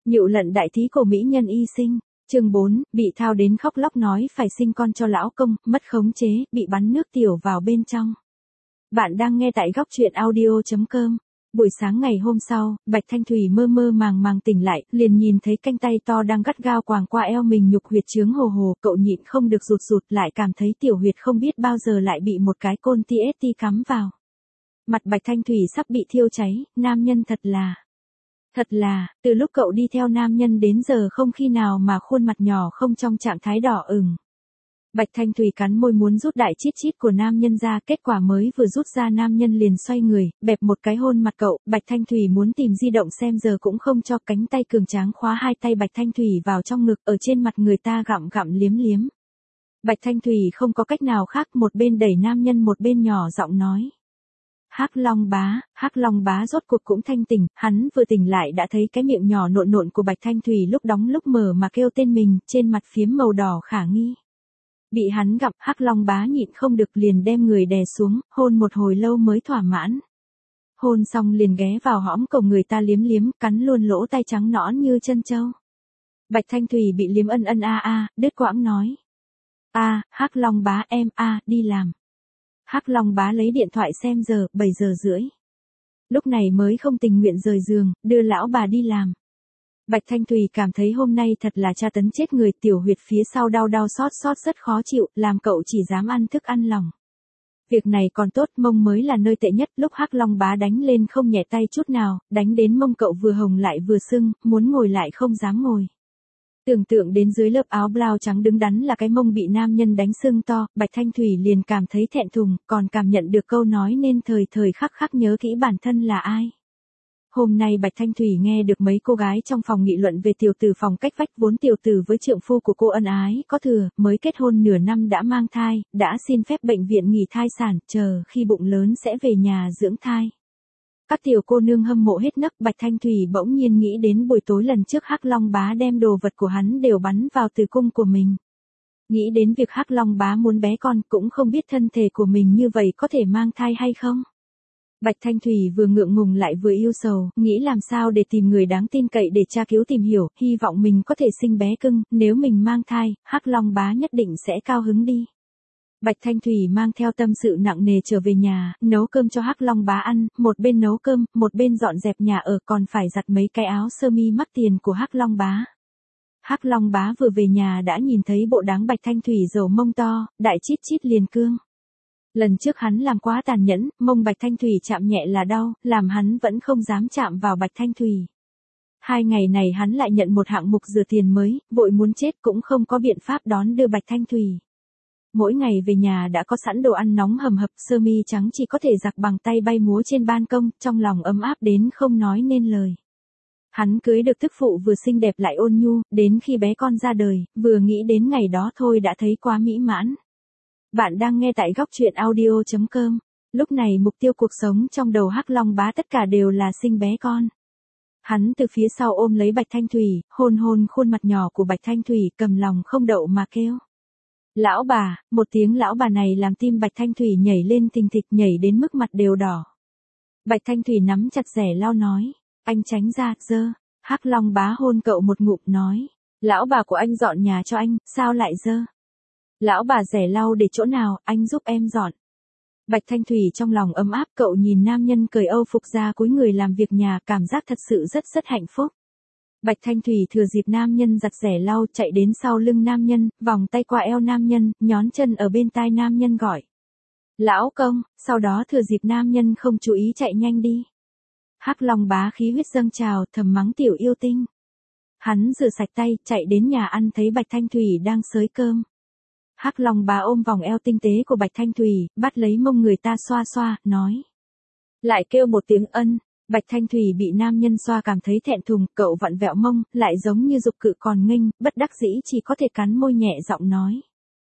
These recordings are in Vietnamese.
Nhựu lận đại thí của mỹ nhân y sinh. Chương 4, bị thao đến khóc lóc nói phải sinh con cho lão công, mất khống chế, bị bắn nước tiểu vào bên trong. Bạn đang nghe tại góc truyện audio.com. Buổi sáng ngày hôm sau, Bạch Thanh Thủy mơ mơ màng màng tỉnh lại, liền nhìn thấy cánh tay to đang gắt gao quàng qua eo mình, nhục huyệt chướng hồ hồ, cậu nhịn không được rụt rụt, lại cảm thấy tiểu huyệt không biết bao giờ lại bị một cái côn TST cắm vào. Mặt Bạch Thanh Thủy sắp bị thiêu cháy, nam nhân thật là, từ lúc cậu đi theo nam nhân đến giờ không khi nào mà khuôn mặt nhỏ không trong trạng thái đỏ ửng. Bạch Thanh Thủy cắn môi muốn rút đại chít chít của nam nhân ra, kết quả mới vừa rút ra nam nhân liền xoay người, bẹp một cái hôn mặt cậu. Bạch Thanh Thủy muốn tìm di động xem giờ cũng không cho, cánh tay cường tráng khóa hai tay Bạch Thanh Thủy vào trong ngực, ở trên mặt người ta gặm gặm liếm liếm. Bạch Thanh Thủy không có cách nào khác, một bên đẩy nam nhân một bên nhỏ giọng nói. Hắc Long bá rốt cuộc cũng thanh tỉnh, hắn vừa tỉnh lại đã thấy cái miệng nhỏ nộn nộn của Bạch Thanh Thủy lúc đóng lúc mở mà kêu tên mình, trên mặt phiếm màu đỏ khả nghi. Bị hắn gặp, Hắc Long bá nhịn không được liền đem người đè xuống, hôn một hồi lâu mới thỏa mãn. Hôn xong liền ghé vào hõm cổ người ta liếm liếm, cắn luôn lỗ tai trắng nõn như chân trâu. Bạch Thanh Thủy bị liếm ân đứt quãng nói. Hắc Long bá em, đi làm. Hắc Long bá lấy điện thoại xem giờ, 7 giờ rưỡi. Lúc này mới không tình nguyện rời giường, đưa lão bà đi làm. Bạch Thanh Thủy cảm thấy hôm nay thật là tra tấn chết người, tiểu huyệt phía sau đau xót rất khó chịu, làm cậu chỉ dám ăn thức ăn lòng. Việc này còn tốt, mông mới là nơi tệ nhất, lúc Hắc Long bá đánh lên không nhẹ tay chút nào, đánh đến mông cậu vừa hồng lại vừa sưng, muốn ngồi lại không dám ngồi. Tưởng tượng đến dưới lớp áo blau trắng đứng đắn là cái mông bị nam nhân đánh sưng to, Bạch Thanh Thủy liền cảm thấy thẹn thùng, còn cảm nhận được câu nói nên thời khắc nhớ kỹ bản thân là ai. Hôm nay Bạch Thanh Thủy nghe được mấy cô gái trong phòng nghị luận về tiểu tử phòng cách vách, vốn tiểu tử với trượng phu của cô ân ái có thừa, mới kết hôn nửa năm đã mang thai, đã xin phép bệnh viện nghỉ thai sản, chờ khi bụng lớn sẽ về nhà dưỡng thai. Các tiểu cô nương hâm mộ hết nấc. Bạch Thanh Thủy bỗng nhiên nghĩ đến buổi tối lần trước Hắc Long bá đem đồ vật của hắn đều bắn vào tử cung của mình. Nghĩ đến việc Hắc Long bá muốn bé con, cũng không biết thân thể của mình như vậy có thể mang thai hay không. Bạch Thanh Thủy vừa ngượng ngùng lại vừa yêu sầu, nghĩ làm sao để tìm người đáng tin cậy để tra cứu tìm hiểu, hy vọng mình có thể sinh bé cưng, nếu mình mang thai, Hắc Long bá nhất định sẽ cao hứng đi. Bạch Thanh Thủy mang theo tâm sự nặng nề trở về nhà, nấu cơm cho Hắc Long bá ăn, một bên nấu cơm, một bên dọn dẹp nhà ở, còn phải giặt mấy cái áo sơ mi mắc tiền của Hắc Long bá. Hắc Long bá vừa về nhà đã nhìn thấy bộ dáng Bạch Thanh Thủy rầu mông to, đại chít chít liền cương. Lần trước hắn làm quá tàn nhẫn, mông Bạch Thanh Thủy chạm nhẹ là đau, làm hắn vẫn không dám chạm vào Bạch Thanh Thủy. 2 ngày này hắn lại nhận một hạng mục rửa tiền mới, vội muốn chết cũng không có biện pháp đón đưa Bạch Thanh Thủy. Mỗi ngày về nhà đã có sẵn đồ ăn nóng hầm hập, sơ mi trắng chỉ có thể giặt bằng tay bay múa trên ban công, trong lòng ấm áp đến không nói nên lời. Hắn cưới được tức phụ vừa xinh đẹp lại ôn nhu, đến khi bé con ra đời, vừa nghĩ đến ngày đó thôi đã thấy quá mỹ mãn. Bạn đang nghe tại góc truyện audio.com. Lúc này mục tiêu cuộc sống trong đầu Hắc Long bá tất cả đều là sinh bé con. Hắn từ phía sau ôm lấy Bạch Thanh Thủy, hôn khuôn mặt nhỏ của Bạch Thanh Thủy, cầm lòng không đậu mà kêu. Lão bà, một tiếng lão bà này làm tim Bạch Thanh Thủy nhảy lên thình thịch, nhảy đến mức mặt đều đỏ. Bạch Thanh Thủy nắm chặt rẻ lau nói, anh tránh ra, dơ. Hắc Long bá hôn cậu một ngụm nói, lão bà của anh dọn nhà cho anh, sao lại dơ? Lão bà rẻ lau để chỗ nào, anh giúp em dọn. Bạch Thanh Thủy trong lòng ấm áp, cậu nhìn nam nhân cởi âu phục ra cúi người làm việc nhà, cảm giác thật sự rất hạnh phúc. Bạch Thanh Thủy thừa dịp nam nhân giặt rẻ lau chạy đến sau lưng nam nhân, vòng tay qua eo nam nhân, nhón chân ở bên tai nam nhân gọi. Lão công, sau đó thừa dịp nam nhân không chú ý chạy nhanh đi. Hắc Long bá khí huyết dâng trào, thầm mắng tiểu yêu tinh. Hắn rửa sạch tay, chạy đến nhà ăn thấy Bạch Thanh Thủy đang xới cơm. Hắc Long bá ôm vòng eo tinh tế của Bạch Thanh Thủy, bắt lấy mông người ta xoa, nói. Lại kêu một tiếng ân. Bạch Thanh Thủy bị nam nhân xoa cảm thấy thẹn thùng, cậu vặn vẹo mông, lại giống như dục cự còn nghênh, bất đắc dĩ chỉ có thể cắn môi nhẹ giọng nói.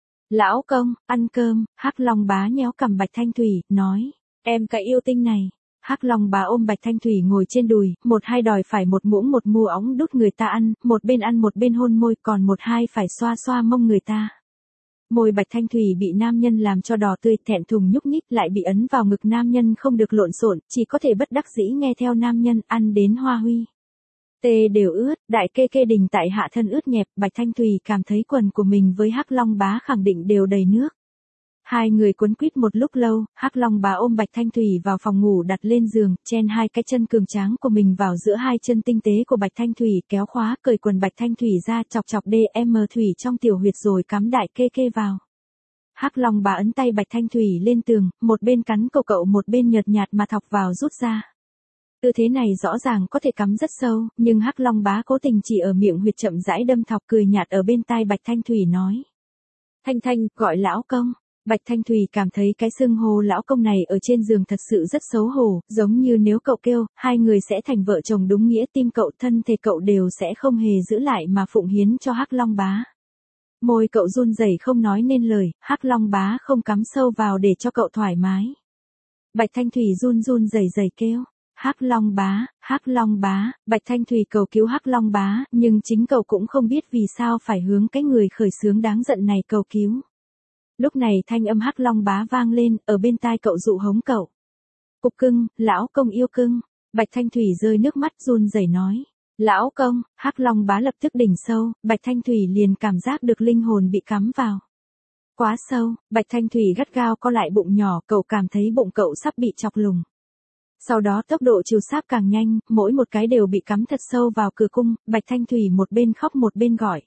Lão công, ăn cơm. Hắc Long bá nhéo cằm Bạch Thanh Thủy, nói. Em cái yêu tinh này. Hắc Long bá ôm Bạch Thanh Thủy ngồi trên đùi, một hai đòi phải một muỗng một mua óng đút người ta ăn một bên hôn môi, còn một hai phải xoa mông người ta. Môi Bạch Thanh Thủy bị nam nhân làm cho đỏ tươi, thẹn thùng nhúc nhích, lại bị ấn vào ngực nam nhân không được lộn xộn, chỉ có thể bất đắc dĩ nghe theo nam nhân, ăn đến hoa huy. Tê đều ướt, đại kê kê đình tại hạ thân ướt nhẹp, Bạch Thanh Thủy cảm thấy quần của mình với Hắc Long Bá khẳng định đều đầy nước. Hai người quấn quýt một lúc lâu, Hắc Long Bá ôm Bạch Thanh Thủy vào phòng ngủ đặt lên giường, chen hai cái chân cường tráng của mình vào giữa hai chân tinh tế của Bạch Thanh Thủy, kéo khóa, cởi quần Bạch Thanh Thủy ra, chọc chọc DM Thủy trong tiểu huyệt rồi cắm đại kê kê vào. Hắc Long Bá ấn tay Bạch Thanh Thủy lên tường, một bên cắn cậu cậu một bên nhợt nhạt mà thọc vào rút ra. Tư thế này rõ ràng có thể cắm rất sâu, nhưng Hắc Long Bá cố tình chỉ ở miệng huyệt chậm rãi đâm thọc, cười nhạt ở bên tai Bạch Thanh Thủy nói. Thanh Thanh, gọi lão công. Bạch Thanh Thủy cảm thấy cái xưng hô lão công này ở trên giường thật sự rất xấu hổ, giống như nếu cậu kêu, hai người sẽ thành vợ chồng đúng nghĩa, tim cậu thân thể cậu đều sẽ không hề giữ lại mà phụng hiến cho Hắc Long Bá. Môi cậu run rẩy không nói nên lời, Hắc Long Bá không cắm sâu vào để cho cậu thoải mái. Bạch Thanh Thủy run run rẩy rẩy kêu. Hắc Long Bá, Hắc Long Bá, Bạch Thanh Thủy cầu cứu Hắc Long Bá, nhưng chính cậu cũng không biết vì sao phải hướng cái người khởi xướng đáng giận này cầu cứu. Lúc này thanh âm Hắc Long Bá vang lên, ở bên tai cậu dụ hống cậu. Cục cưng, lão công yêu cưng. Bạch Thanh Thủy rơi nước mắt run rẩy nói. Lão công, Hắc Long Bá lập tức đỉnh sâu, Bạch Thanh Thủy liền cảm giác được linh hồn bị cắm vào. Quá sâu, Bạch Thanh Thủy gắt gao co lại bụng nhỏ, cậu cảm thấy bụng cậu sắp bị chọc lủng. Sau đó tốc độ chiều sáp càng nhanh, mỗi một cái đều bị cắm thật sâu vào cửa cung, Bạch Thanh Thủy một bên khóc một bên gọi.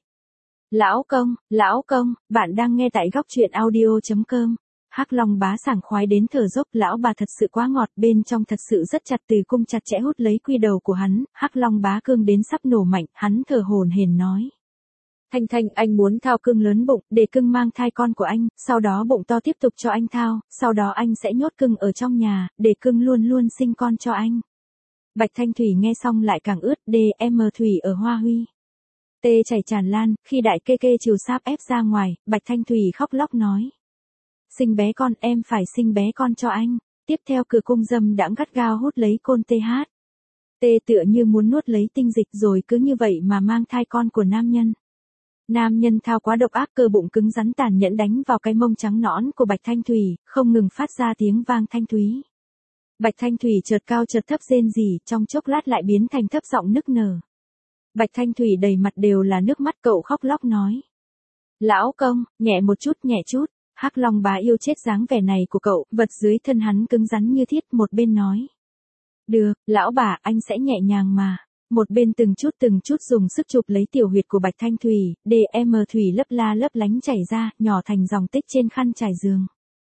Lão công, bạn đang nghe tại góc truyện audio.com. Hắc Long Bá sảng khoái đến thở dốc, lão bà thật sự quá ngọt, bên trong thật sự rất chặt, từ cung chặt chẽ hút lấy quy đầu của hắn, Hắc Long Bá cương đến sắp nổ mạnh, hắn thở hổn hển nói. Thanh Thanh, anh muốn thao cưng lớn bụng, để cưng mang thai con của anh, sau đó bụng to tiếp tục cho anh thao, sau đó anh sẽ nhốt cưng ở trong nhà, để cưng luôn luôn sinh con cho anh. Bạch Thanh Thủy nghe xong lại càng ướt, DM Thủy ở Hoa Huy. Tê chảy tràn lan, khi đại kê kê chiều sáp ép ra ngoài, Bạch Thanh Thủy khóc lóc nói. Sinh bé con, em phải sinh bé con cho anh. Tiếp theo cửa cung dâm đãng gắt gao hút lấy côn TH. Tê tựa như muốn nuốt lấy tinh dịch rồi cứ như vậy mà mang thai con của nam nhân. Nam nhân thao quá độc ác, cơ bụng cứng rắn tàn nhẫn đánh vào cái mông trắng nõn của Bạch Thanh Thủy, không ngừng phát ra tiếng vang thanh thúy. Bạch Thanh Thủy chợt cao chợt thấp rên rỉ, trong chốc lát lại biến thành thấp giọng nức nở. Bạch Thanh Thủy đầy mặt đều là nước mắt, cậu khóc lóc nói. Lão công, nhẹ một chút, nhẹ chút. Hắc Long Bá yêu chết dáng vẻ này của cậu, vật dưới thân hắn cứng rắn như thiết, một bên nói. Được, lão bà, anh sẽ nhẹ nhàng mà. Một bên từng chút dùng sức chụp lấy tiểu huyệt của Bạch Thanh Thủy, DM Thủy lấp la lấp lánh chảy ra, nhỏ thành dòng tích trên khăn trải giường.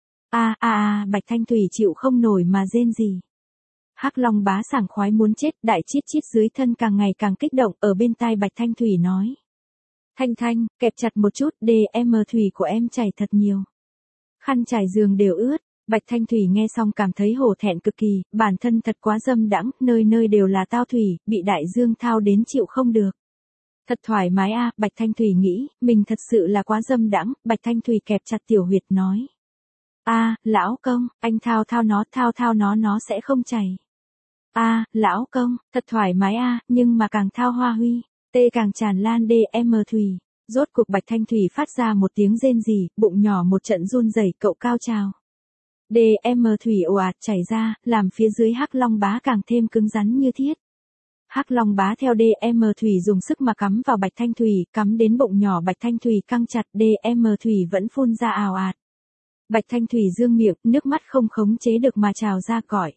Bạch Thanh Thủy chịu không nổi mà rên rỉ. Hắc Long Bá sảng khoái muốn chết, đại chít chít dưới thân càng ngày càng kích động, ở bên tai Bạch Thanh Thủy nói. Thanh Thanh, kẹp chặt một chút, DM Thủy của em chảy thật nhiều. Khăn trải giường đều ướt. Bạch Thanh Thủy nghe xong cảm thấy hổ thẹn cực kỳ, bản thân thật quá dâm đãng, nơi nơi đều là tao thủy, bị đại dương thao đến chịu không được. Thật thoải mái a, Bạch Thanh Thủy nghĩ, mình thật sự là quá dâm đãng, Bạch Thanh Thủy kẹp chặt tiểu huyệt nói. Lão công, anh thao nó sẽ không chảy. Lão công, thật thoải mái a, nhưng mà càng thao Hoa Huy, tê càng tràn lan DM Thủy. Rốt cuộc Bạch Thanh Thủy phát ra một tiếng rên rỉ, bụng nhỏ một trận run rẩy, cậu cao trào. DM Thủy ồ ạt chảy ra, làm phía dưới Hắc Long Bá càng thêm cứng rắn như thiết. Hắc Long Bá theo DM Thủy dùng sức mà cắm vào Bạch Thanh Thủy, cắm đến bụng nhỏ Bạch Thanh Thủy căng chặt, DM Thủy vẫn phun ra ào ạt. Bạch Thanh Thủy dương miệng, nước mắt không khống chế được mà trào ra gọi.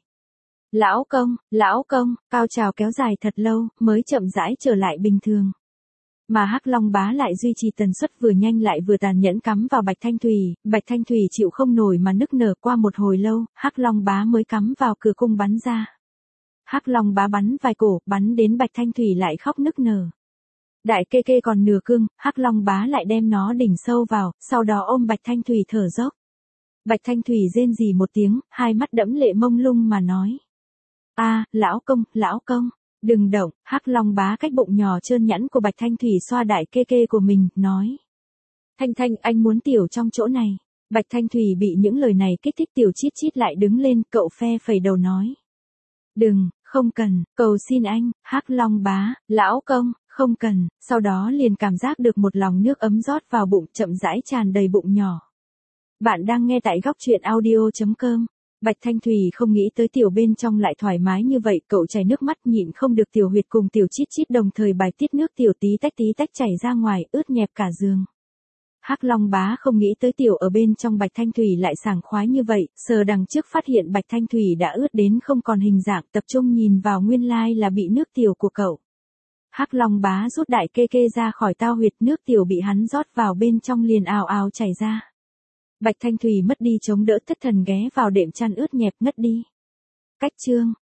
Lão công, cao trào kéo dài thật lâu, mới chậm rãi trở lại bình thường. Mà Hắc Long Bá lại duy trì tần suất vừa nhanh lại vừa tàn nhẫn cắm vào Bạch Thanh Thủy chịu không nổi mà nức nở, qua một hồi lâu, Hắc Long Bá mới cắm vào cửa cung bắn ra. Hắc Long Bá bắn vài cổ, bắn đến Bạch Thanh Thủy lại khóc nức nở. Đại kê kê còn nửa cương, Hắc Long Bá lại đem nó đỉnh sâu vào, sau đó ôm Bạch Thanh Thủy thở dốc. Bạch Thanh Thủy rên rỉ một tiếng, hai mắt đẫm lệ mông lung mà nói. Lão công. Đừng động, Hắc Long Bá cách bụng nhỏ trơn nhẵn của Bạch Thanh Thủy xoa đại kê kê của mình, nói. Thanh Thanh, anh muốn tiểu trong chỗ này. Bạch Thanh Thủy bị những lời này kích thích, tiểu chít chít lại đứng lên, cậu phe phẩy đầu nói. Đừng, không cần, cầu xin anh, Hắc Long Bá, lão công, không cần, sau đó liền cảm giác được một lòng nước ấm rót vào bụng, chậm rãi tràn đầy bụng nhỏ. Bạn đang nghe tại góc truyện audio.com. Bạch Thanh Thủy không nghĩ tới tiểu bên trong lại thoải mái như vậy, cậu chảy nước mắt nhịn không được, tiểu huyệt cùng tiểu chít chít đồng thời bài tiết nước tiểu tí tách chảy ra ngoài, ướt nhẹp cả giường. Hắc Long Bá không nghĩ tới tiểu ở bên trong Bạch Thanh Thủy lại sảng khoái như vậy, sờ đằng trước phát hiện Bạch Thanh Thủy đã ướt đến không còn hình dạng, tập trung nhìn vào nguyên lai là bị nước tiểu của cậu. Hắc Long Bá rút đại kê kê ra khỏi tao huyệt, nước tiểu bị hắn rót vào bên trong liền ào ào chảy ra. Bạch Thanh Thủy mất đi chống đỡ, thất thần ghé vào đệm chăn ướt nhẹp ngất đi. Cách chương